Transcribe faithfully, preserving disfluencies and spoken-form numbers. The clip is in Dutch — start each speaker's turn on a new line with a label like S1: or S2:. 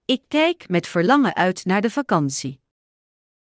S1: Ik kijk met verlangen uit naar de vakantie.